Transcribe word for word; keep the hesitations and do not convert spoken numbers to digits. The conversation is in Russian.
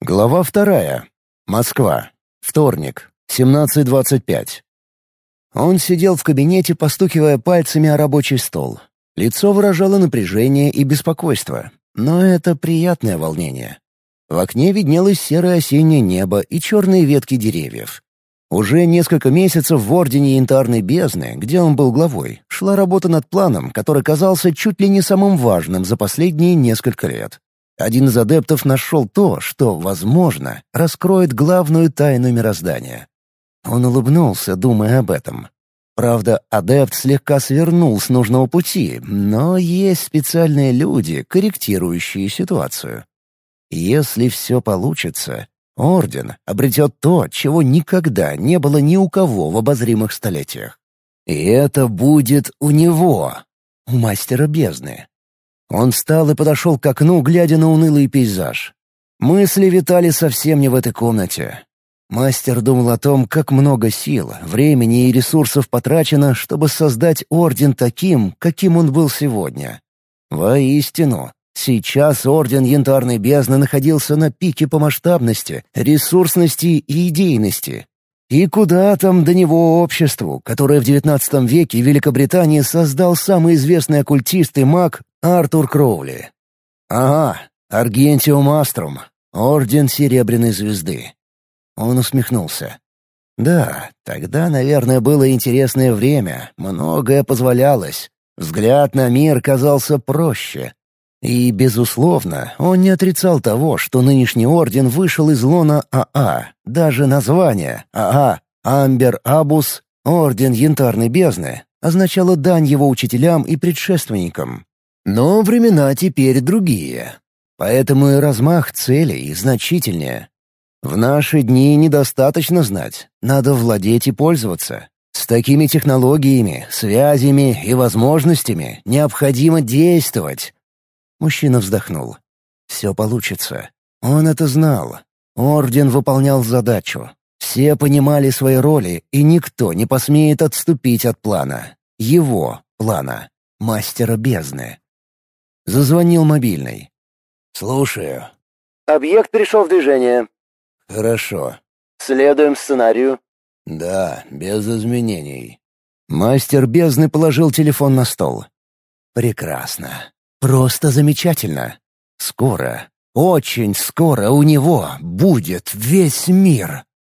Глава вторая. Москва. Вторник. семнадцать двадцать пять. Он сидел в кабинете, постукивая пальцами о рабочий стол. Лицо выражало напряжение и беспокойство, но это приятное волнение. В окне виднелось серое осеннее небо и черные ветки деревьев. Уже несколько месяцев в Ордене Янтарной Бездны, где он был главой, шла работа над планом, который казался чуть ли не самым важным за последние несколько лет. Один из адептов нашел то, что, возможно, раскроет главную тайну мироздания. Он улыбнулся, думая об этом. Правда, адепт слегка свернул с нужного пути, но есть специальные люди, корректирующие ситуацию. Если все получится, Орден обретет то, чего никогда не было ни у кого в обозримых столетиях. И это будет у него, у Мастера Бездны. Он встал и подошел к окну, глядя на унылый пейзаж. Мысли витали совсем не в этой комнате. Мастер думал о том, как много сил, времени и ресурсов потрачено, чтобы создать Орден таким, каким он был сегодня. Воистину, сейчас Орден Янтарной Бездны находился на пике по масштабности, ресурсности и идейности. И куда там до него обществу, которое в девятнадцатом веке в Великобритании создал самый известный оккультист и маг Артур Кроули. Ага, Аргентиум Аструм, Орден Серебряной Звезды. Он усмехнулся. Да, тогда, наверное, было интересное время, многое позволялось. Взгляд на мир казался проще. И, безусловно, он не отрицал того, что нынешний орден вышел из лона АА. Даже название АА «Амбер Абус», Орден Янтарной Бездны, означало дань его учителям и предшественникам. Но времена теперь другие. Поэтому и размах целей значительнее. В наши дни недостаточно знать, надо владеть и пользоваться. С такими технологиями, связями и возможностями необходимо действовать. Мужчина вздохнул. Все получится. Он это знал. Орден выполнял задачу. Все понимали свои роли, и никто не посмеет отступить от плана. Его плана. Мастера Бездны. Зазвонил мобильный. «Слушаю». «Объект пришел в движение». «Хорошо». «Следуем сценарию». «Да, без изменений». Мастер Бездны положил телефон на стол. «Прекрасно. Просто замечательно. Скоро, очень скоро у него будет весь мир».